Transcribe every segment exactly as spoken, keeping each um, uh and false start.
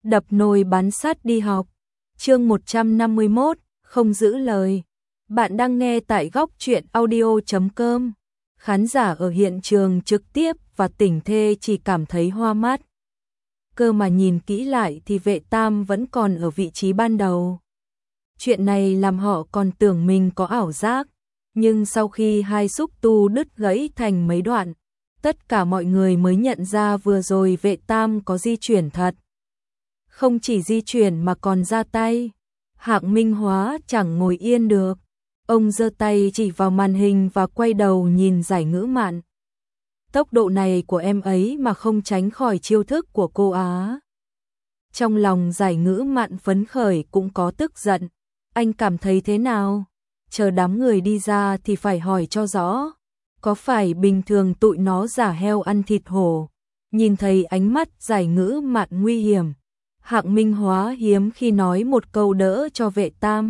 đập nồi bán sắt đi học. Chương một trăm năm mươi mốt, không giữ lời. Bạn đang nghe tại góc truyện audio chấm com. Khán giả ở hiện trường trực tiếp và tỉnh thê chỉ cảm thấy hoa mắt. Cơ mà nhìn kỹ lại thì Vệ Tam vẫn còn ở vị trí ban đầu. Chuyện này làm họ còn tưởng mình có ảo giác, nhưng sau khi hai xúc tu đứt gãy thành mấy đoạn, tất cả mọi người mới nhận ra vừa rồi Vệ Tam có di chuyển thật. Không chỉ di chuyển mà còn ra tay. Hạng Minh Hóa chẳng ngồi yên được. Ông giơ tay chỉ vào màn hình và quay đầu nhìn Giải Ngữ Mạn. Tốc độ này của em ấy mà không tránh khỏi chiêu thức của cô á. Trong lòng Giải Ngữ Mạn phấn khởi cũng có tức giận. Anh cảm thấy thế nào? Chờ đám người đi ra thì phải hỏi cho rõ. Có phải bình thường tụi nó giả heo ăn thịt hổ? Nhìn thấy ánh mắt Giải Ngữ Mạn nguy hiểm, Hạng Minh Hóa hiếm khi nói một câu đỡ cho Vệ Tam.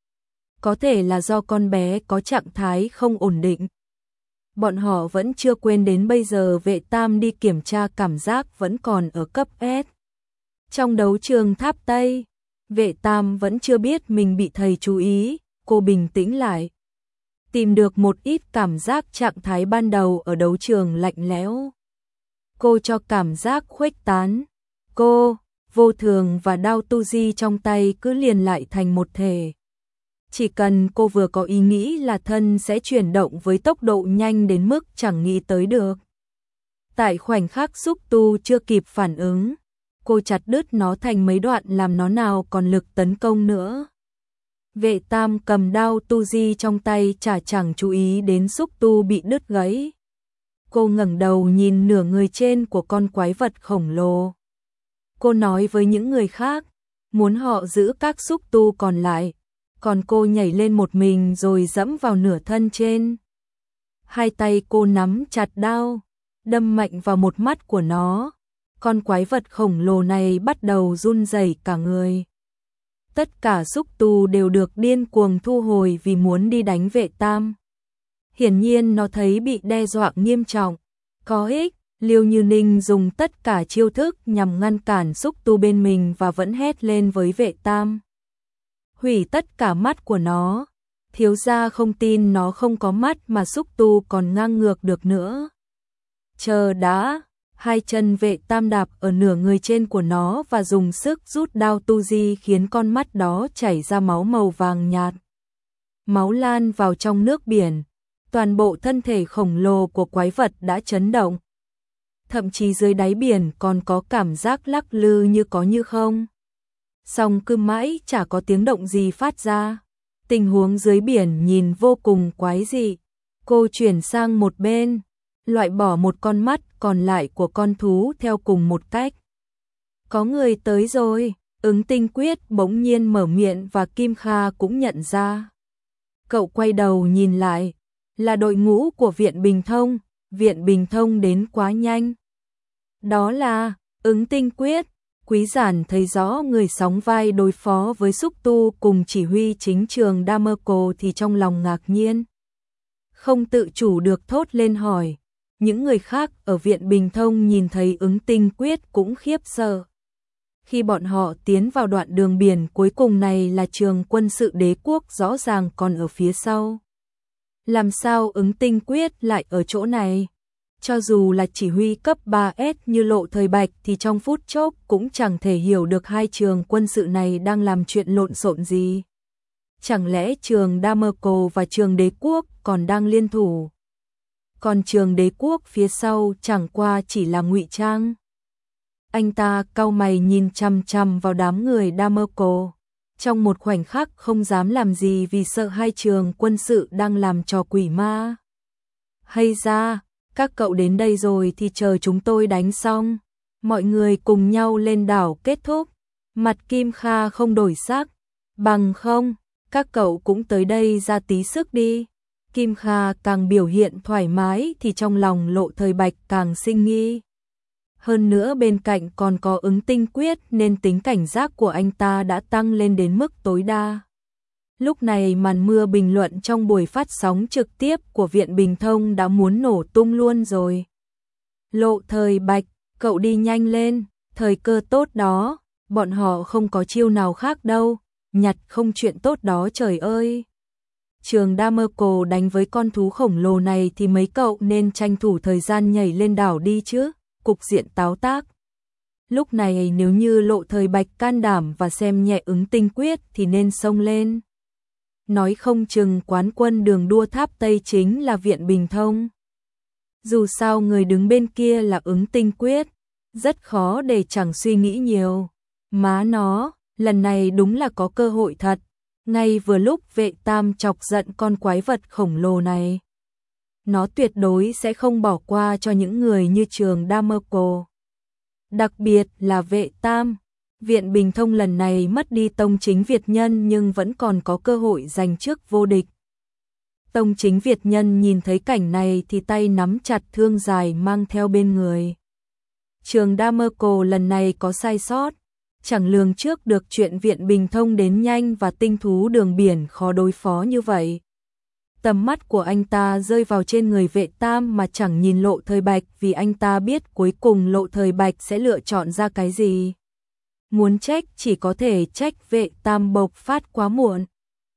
Có thể là do con bé có trạng thái không ổn định. Bọn họ vẫn chưa quên đến bây giờ Vệ Tam đi kiểm tra cảm giác vẫn còn ở cấp S. Trong đấu trường Tháp Tây, Vệ Tam vẫn chưa biết mình bị thầy chú ý, cô bình tĩnh lại. Tìm được một ít cảm giác trạng thái ban đầu ở đấu trường lạnh lẽo. Cô cho cảm giác khuếch tán. Cô, Vô Thường và đao tu di trong tay cứ liền lại thành một thể. Chỉ cần cô vừa có ý nghĩ là thân sẽ chuyển động với tốc độ nhanh đến mức chẳng nghĩ tới được. Tại khoảnh khắc xúc tu chưa kịp phản ứng, cô chặt đứt nó thành mấy đoạn làm nó nào còn lực tấn công nữa. Vệ Tam cầm đao tu di trong tay chả chẳng chú ý đến xúc tu bị đứt gãy. Cô ngẩng đầu nhìn nửa người trên của con quái vật khổng lồ. Cô nói với những người khác, muốn họ giữ các xúc tu còn lại, còn cô nhảy lên một mình rồi dẫm vào nửa thân trên. Hai tay cô nắm chặt đao, đâm mạnh vào một mắt của nó. Con quái vật khổng lồ này bắt đầu run rẩy cả người. Tất cả xúc tu đều được điên cuồng thu hồi vì muốn đi đánh Vệ Tam. Hiển nhiên nó thấy bị đe dọa nghiêm trọng. Có ích, Liêu Như Ninh dùng tất cả chiêu thức nhằm ngăn cản xúc tu bên mình và vẫn hét lên với Vệ Tam. Hủy tất cả mắt của nó. Thiếu gia không tin nó không có mắt mà xúc tu còn ngang ngược được nữa. Chờ đã, hai chân Vệ Tam đạp ở nửa người trên của nó và dùng sức rút đao tu di khiến con mắt đó chảy ra máu màu vàng nhạt. Máu lan vào trong nước biển, toàn bộ thân thể khổng lồ của quái vật đã chấn động. Thậm chí dưới đáy biển còn có cảm giác lắc lư như có như không. Song cứ mãi chả có tiếng động gì phát ra. Tình huống dưới biển nhìn vô cùng quái dị. Cô chuyển sang một bên, loại bỏ một con mắt còn lại của con thú theo cùng một cách. Có người tới rồi, Ứng Tinh Quyết bỗng nhiên mở miệng và Kim Kha cũng nhận ra. Cậu quay đầu nhìn lại, là đội ngũ của Viện Bình Thông. Viện Bình Thông đến quá nhanh. Đó là Ứng Tinh Quyết. Quý Giản thấy rõ người sóng vai đối phó với xúc tu cùng chỉ huy chính trường Damerco thì trong lòng ngạc nhiên. Không tự chủ được thốt lên hỏi. Những người khác ở Viện Bình Thông nhìn thấy Ứng Tinh Quyết cũng khiếp sợ. Khi bọn họ tiến vào đoạn đường biển cuối cùng này là trường quân sự đế quốc rõ ràng còn ở phía sau. Làm sao Ứng Tinh Quyết lại ở chỗ này? Cho dù là chỉ huy cấp ba S như Lộ Thời Bạch thì trong phút chốc cũng chẳng thể hiểu được hai trường quân sự này đang làm chuyện lộn xộn gì. Chẳng lẽ trường Damerco và trường đế quốc còn đang liên thủ? Còn trường đế quốc phía sau chẳng qua chỉ là ngụy trang. Anh ta cau mày nhìn chằm chằm vào đám người Damerco. Trong một khoảnh khắc không dám làm gì vì sợ hai trường quân sự đang làm trò quỷ ma. Hay ra, các cậu đến đây rồi thì chờ chúng tôi đánh xong. Mọi người cùng nhau lên đảo kết thúc. Mặt Kim Kha không đổi sắc. Bằng không, các cậu cũng tới đây ra tí sức đi. Kim Kha càng biểu hiện thoải mái thì trong lòng Lộ Thời Bạch càng sinh nghi. Hơn nữa bên cạnh còn có Ứng Tinh Quyết nên tính cảnh giác của anh ta đã tăng lên đến mức tối đa. Lúc này màn mưa bình luận trong buổi phát sóng trực tiếp của Viện Bình Thông đã muốn nổ tung luôn rồi. Lộ Thời Bạch, cậu đi nhanh lên, thời cơ tốt đó. bọn họ không có chiêu nào khác đâu, nhặt không chuyện tốt đó trời ơi. Trường Damerco đánh với con thú khổng lồ này thì mấy cậu nên tranh thủ thời gian nhảy lên đảo đi chứ, cục diện táo tác. Lúc này nếu như Lộ Thời Bạch can đảm và xem nhẹ ứng tinh quyết thì nên xông lên. Nói không chừng quán quân đường đua tháp Tây chính là Viện Bình Thông. Dù sao người đứng bên kia là ứng tinh quyết, rất khó để chẳng suy nghĩ nhiều. Má nó, lần này đúng là có cơ hội thật. Ngay vừa lúc Vệ Tam chọc giận con quái vật khổng lồ này. Nó tuyệt đối sẽ không bỏ qua cho những người như Trường Damerco. Đặc biệt là Vệ Tam. Viện Bình Thông lần này mất đi tông chính Việt Nhân nhưng vẫn còn có cơ hội giành chức vô địch. Tông chính Việt Nhân nhìn thấy cảnh này thì tay nắm chặt thương dài mang theo bên người. Trường Damerco lần này có sai sót, chẳng lường trước được chuyện Viện Bình Thông đến nhanh và tinh thú đường biển khó đối phó như vậy. Tầm mắt của anh ta rơi vào trên người Vệ Tam mà chẳng nhìn Lộ Thời Bạch vì anh ta biết cuối cùng Lộ Thời Bạch sẽ lựa chọn ra cái gì. Muốn trách chỉ có thể trách Vệ Tam bộc phát quá muộn.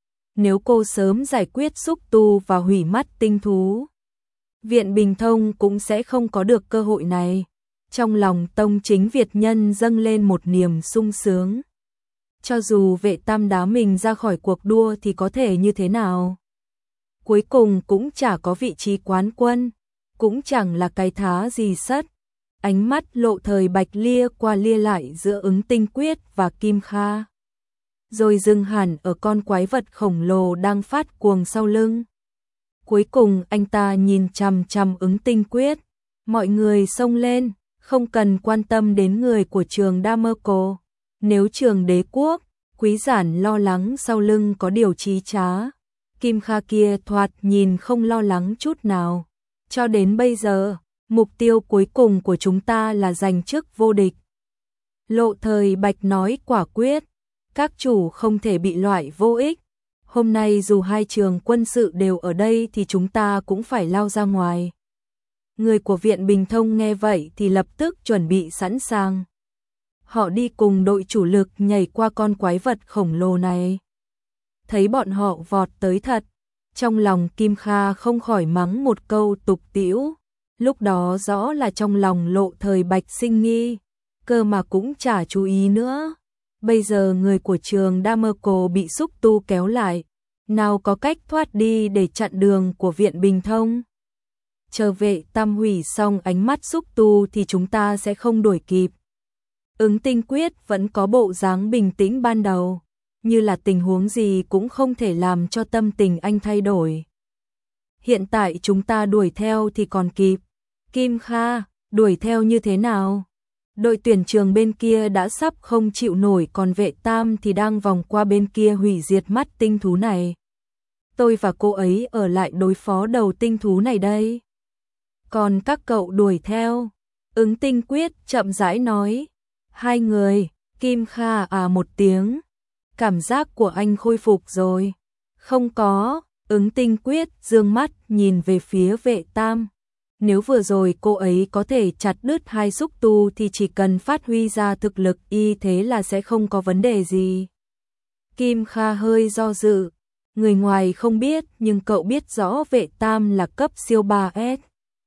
Nếu cô sớm giải quyết xúc tu và hủy mắt tinh thú, Viện Bình Thông cũng sẽ không có được cơ hội này. Trong lòng tông chính Việt Nhân dâng lên một niềm sung sướng. Cho dù Vệ Tam đá mình ra khỏi cuộc đua thì có thể như thế nào? Cuối cùng cũng chả có vị trí quán quân, cũng chẳng là cái thá gì sất. Ánh mắt Lộ Thời Bạch lia qua lia lại giữa ứng tinh quyết và Kim Kha. Rồi dừng hẳn ở con quái vật khổng lồ đang phát cuồng sau lưng. Cuối cùng anh ta nhìn chằm chằm ứng tinh quyết. Mọi người xông lên, không cần quan tâm đến người của Trường Damerco. Nếu Trường Đế Quốc, Quý Giản lo lắng sau lưng có điều trí trá. Kim Kha kia thoạt nhìn không lo lắng chút nào. Cho đến bây giờ, mục tiêu cuối cùng của chúng ta là giành chức vô địch. Lộ Thời Bạch nói quả quyết, các chủ không thể bị loại vô ích. Hôm nay dù hai trường quân sự đều ở đây thì chúng ta cũng phải lao ra ngoài. Người của Viện Bình Thông nghe vậy thì lập tức chuẩn bị sẵn sàng. Họ đi cùng đội chủ lực nhảy qua con quái vật khổng lồ này. Thấy bọn họ vọt tới thật, trong lòng Kim Kha không khỏi mắng một câu tục tĩu. Lúc đó rõ là trong lòng Lộ Thời Bạch sinh nghi, cơ mà cũng chả chú ý nữa. Bây giờ người của Trường Damerco bị xúc tu kéo lại, nào có cách thoát đi để chặn đường của Viện Bình Thông. Chờ Vệ Tam hủy xong ánh mắt xúc tu thì chúng ta sẽ không đuổi kịp. Ứng tinh quyết vẫn có bộ dáng bình tĩnh ban đầu, như là tình huống gì cũng không thể làm cho tâm tình anh thay đổi. Hiện tại chúng ta đuổi theo thì còn kịp. Kim Kha, đuổi theo như thế nào? Đội tuyển Trường bên kia đã sắp không chịu nổi, còn Vệ Tam thì đang vòng qua bên kia hủy diệt mắt tinh thú này. Tôi và cô ấy ở lại đối phó đầu tinh thú này đây. Còn các cậu đuổi theo. Ứng tinh quyết chậm rãi nói. Hai người, Kim Kha à một tiếng. Cảm giác của anh khôi phục rồi. Không có, ứng tinh quyết dương mắt nhìn về phía Vệ Tam. Nếu vừa rồi cô ấy có thể chặt đứt hai xúc tu thì chỉ cần phát huy ra thực lực y thế là sẽ không có vấn đề gì. Kim Kha hơi do dự. Người ngoài không biết nhưng cậu biết rõ Vệ Tam là cấp siêu ba S.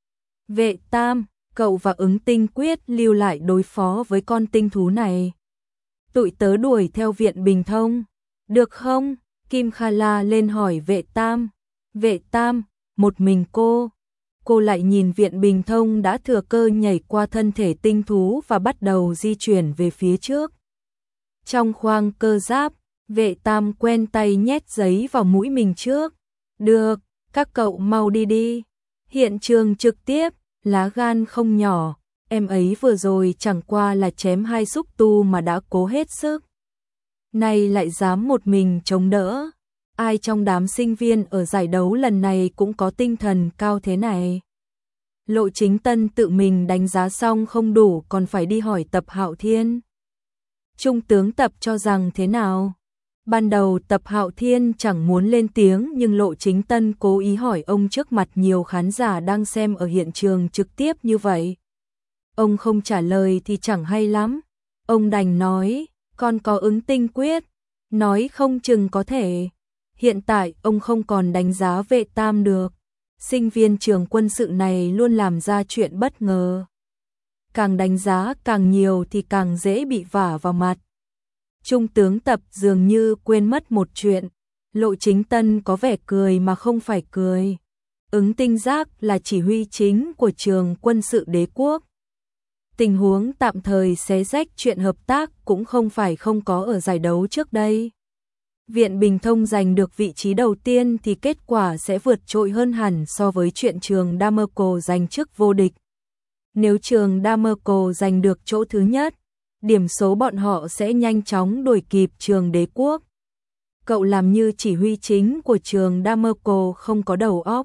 Vệ Tam, cậu và ứng tinh quyết lưu lại đối phó với con tinh thú này. Tụi tớ đuổi theo Viện Bình Thông. Được không? Kim Kha la lên hỏi Vệ Tam. Vệ Tam, một mình cô. Cô lại nhìn Viện Bình Thông đã thừa cơ nhảy qua thân thể tinh thú và bắt đầu di chuyển về phía trước. Trong khoang cơ giáp, Vệ Tam quen tay nhét giấy vào mũi mình trước. Được, các cậu mau đi đi. Hiện trường trực tiếp, lá gan không nhỏ. Em ấy vừa rồi chẳng qua là chém hai xúc tu mà đã cố hết sức. Nay lại dám một mình chống đỡ. Ai trong đám sinh viên ở giải đấu lần này cũng có tinh thần cao thế này. Lộ Chính Tân tự mình đánh giá xong không đủ còn phải đi hỏi Tập Hạo Thiên. Trung tướng Tập cho rằng thế nào? Ban đầu Tập Hạo Thiên chẳng muốn lên tiếng nhưng Lộ Chính Tân cố ý hỏi ông trước mặt nhiều khán giả đang xem ở hiện trường trực tiếp như vậy. Ông không trả lời thì chẳng hay lắm. Ông đành nói, Còn có ứng tinh quyết, nói không chừng có thể. Hiện tại ông không còn đánh giá Vệ Tam được. Sinh viên trường quân sự này luôn làm ra chuyện bất ngờ. Càng đánh giá càng nhiều thì càng dễ bị vả vào mặt. Trung tướng Tập dường như quên mất một chuyện. Lộ Chính Tân có vẻ cười mà không phải cười. Ứng tinh giác là chỉ huy chính của trường quân sự đế quốc. Tình huống tạm thời xé rách chuyện hợp tác cũng không phải không có ở giải đấu trước đây. Viện Bình Thông giành được vị trí đầu tiên thì kết quả sẽ vượt trội hơn hẳn so với chuyện trường Damerco giành chức vô địch. Nếu trường Damerco giành được chỗ thứ nhất, điểm số bọn họ sẽ nhanh chóng đuổi kịp trường đế quốc. Cậu làm như chỉ huy chính của trường Damerco không có đầu óc.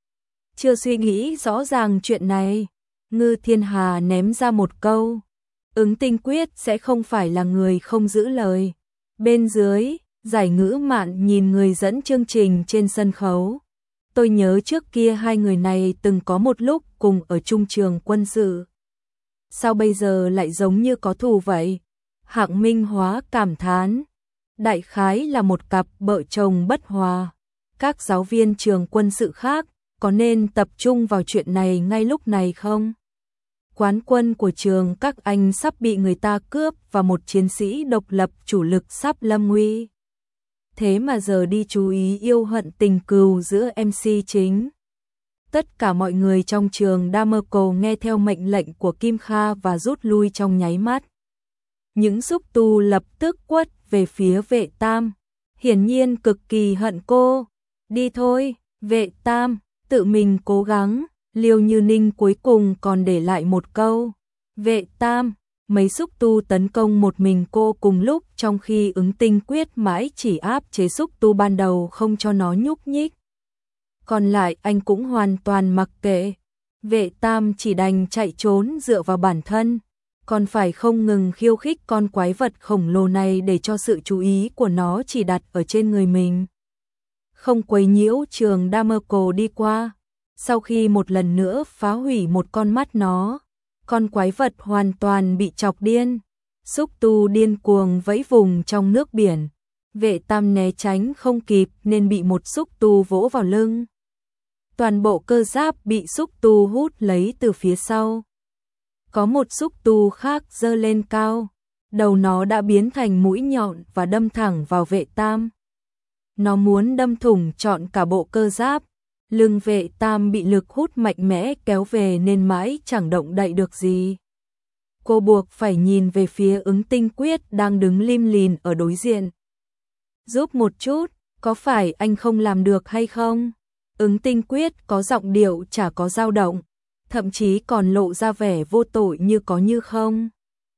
Chưa suy nghĩ rõ ràng chuyện này, Ngư Thiên Hà ném ra một câu. Ứng tinh quyết sẽ không phải là người không giữ lời. Bên dưới, Giải Ngữ Mạn nhìn người dẫn chương trình trên sân khấu. Tôi nhớ trước kia hai người này từng có một lúc cùng ở trung trường quân sự. Sao bây giờ lại giống như có thù vậy? Hạng Minh Hóa cảm thán. Đại khái là một cặp vợ chồng bất hòa. Các giáo viên trường quân sự khác có nên tập trung vào chuyện này ngay lúc này không? Quán quân của trường các anh sắp bị người ta cướp và một chiến sĩ độc lập chủ lực sắp lâm nguy. Thế mà giờ đi chú ý yêu hận tình cừu giữa em xê chính. Tất cả mọi người trong trường Damerco nghe theo mệnh lệnh của Kim Kha và rút lui trong nháy mắt. Những xúc tu lập tức quất về phía Vệ Tam, hiển nhiên cực kỳ hận cô. Đi thôi, Vệ Tam, tự mình cố gắng. Liêu Như Ninh cuối cùng còn để lại một câu. Vệ Tam, mấy xúc tu tấn công một mình cô cùng lúc trong khi ứng tinh quyết mãi chỉ áp chế xúc tu ban đầu không cho nó nhúc nhích. Còn lại anh cũng hoàn toàn mặc kệ. Vệ Tam chỉ đành chạy trốn dựa vào bản thân, còn phải không ngừng khiêu khích con quái vật khổng lồ này để cho sự chú ý của nó chỉ đặt ở trên người mình. Không quấy nhiễu trường Damerco đi qua. Sau khi một lần nữa phá hủy một con mắt nó, con quái vật hoàn toàn bị chọc điên. Xúc tu điên cuồng vẫy vùng trong nước biển. Vệ Tam né tránh không kịp nên bị một xúc tu vỗ vào lưng. Toàn bộ cơ giáp bị xúc tu hút lấy từ phía sau. Có một xúc tu khác giơ lên cao. Đầu nó đã biến thành mũi nhọn và đâm thẳng vào Vệ Tam. Nó muốn đâm thủng trọn cả bộ cơ giáp. Lưng Vệ Tam bị lực hút mạnh mẽ kéo về nên mãi chẳng động đậy được gì. Cô buộc phải nhìn về phía ứng tinh quyết đang đứng lim lìm ở đối diện. Giúp một chút, có phải anh không làm được hay không? Ứng tinh quyết có giọng điệu chả có dao động, thậm chí còn lộ ra vẻ vô tội như có như không.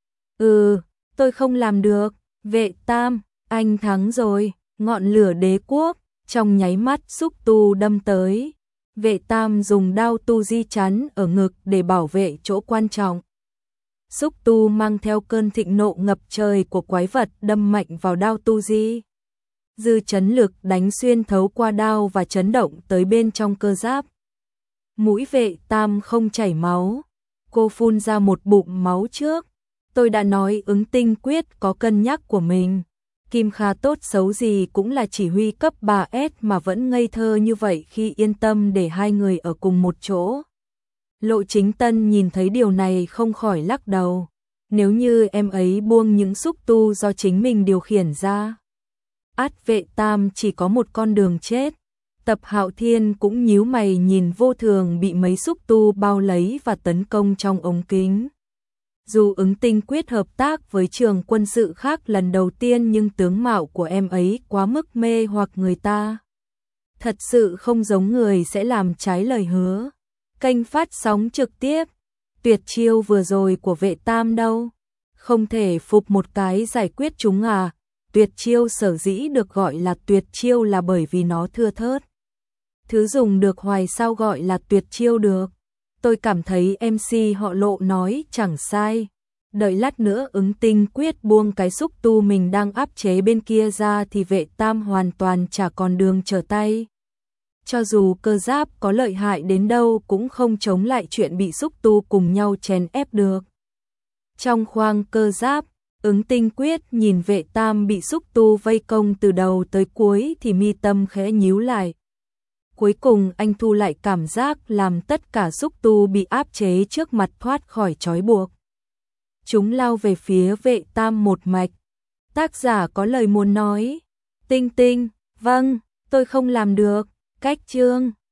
Ừ, tôi không làm được. Vệ Tam, anh thắng rồi. Ngọn lửa đế quốc trong nháy mắt xúc tu đâm tới. Vệ Tam dùng đao tu di chắn ở ngực để bảo vệ chỗ quan trọng. Xúc tu mang theo cơn thịnh nộ ngập trời của quái vật đâm mạnh vào đao tu di. Dư chấn lực đánh xuyên thấu qua đao và chấn động tới bên trong cơ giáp. Mũi Vệ Tam không chảy máu. Cô phun ra một bụng máu trước. Tôi đã nói ứng tinh quyết có cân nhắc của mình. Kim Kha tốt xấu gì cũng là chỉ huy cấp ba S mà vẫn ngây thơ như vậy khi yên tâm để hai người ở cùng một chỗ. Lộ Chính Tân nhìn thấy điều này không khỏi lắc đầu. Nếu như em ấy buông những xúc tu do chính mình điều khiển ra, ắt Vệ Tam chỉ có một con đường chết. Tập Hạo Thiên cũng nhíu mày nhìn Vô Thường bị mấy xúc tu bao lấy và tấn công trong ống kính. Dù ứng tinh quyết hợp tác với trường quân sự khác lần đầu tiên nhưng tướng mạo của em ấy quá mức mê hoặc người ta. Thật sự không giống người sẽ làm trái lời hứa. Kênh phát sóng trực tiếp. Tuyệt chiêu vừa rồi của Vệ Tam đâu? Không thể phục một cái giải quyết chúng à? Tuyệt chiêu sở dĩ được gọi là tuyệt chiêu là bởi vì nó thưa thớt. Thứ dùng được hoài sao gọi là tuyệt chiêu được? Tôi cảm thấy em xê họ Lộ nói chẳng sai. Đợi lát nữa ứng tinh quyết buông cái xúc tu mình đang áp chế bên kia ra thì Vệ Tam hoàn toàn chả còn đường trở tay. Cho dù cơ giáp có lợi hại đến đâu cũng không chống lại chuyện bị xúc tu cùng nhau chèn ép được. Trong khoang cơ giáp, Ứng Tinh Quyết nhìn Vệ Tam bị xúc tu vây công từ đầu tới cuối thì mi tâm khẽ nhíu lại. Cuối cùng anh thu lại cảm giác làm tất cả xúc tu bị áp chế trước mặt thoát khỏi trói buộc. Chúng lao về phía Vệ Tam một mạch. Tác giả có lời muốn nói. Tinh Tinh, vâng, tôi không làm được. Cách chương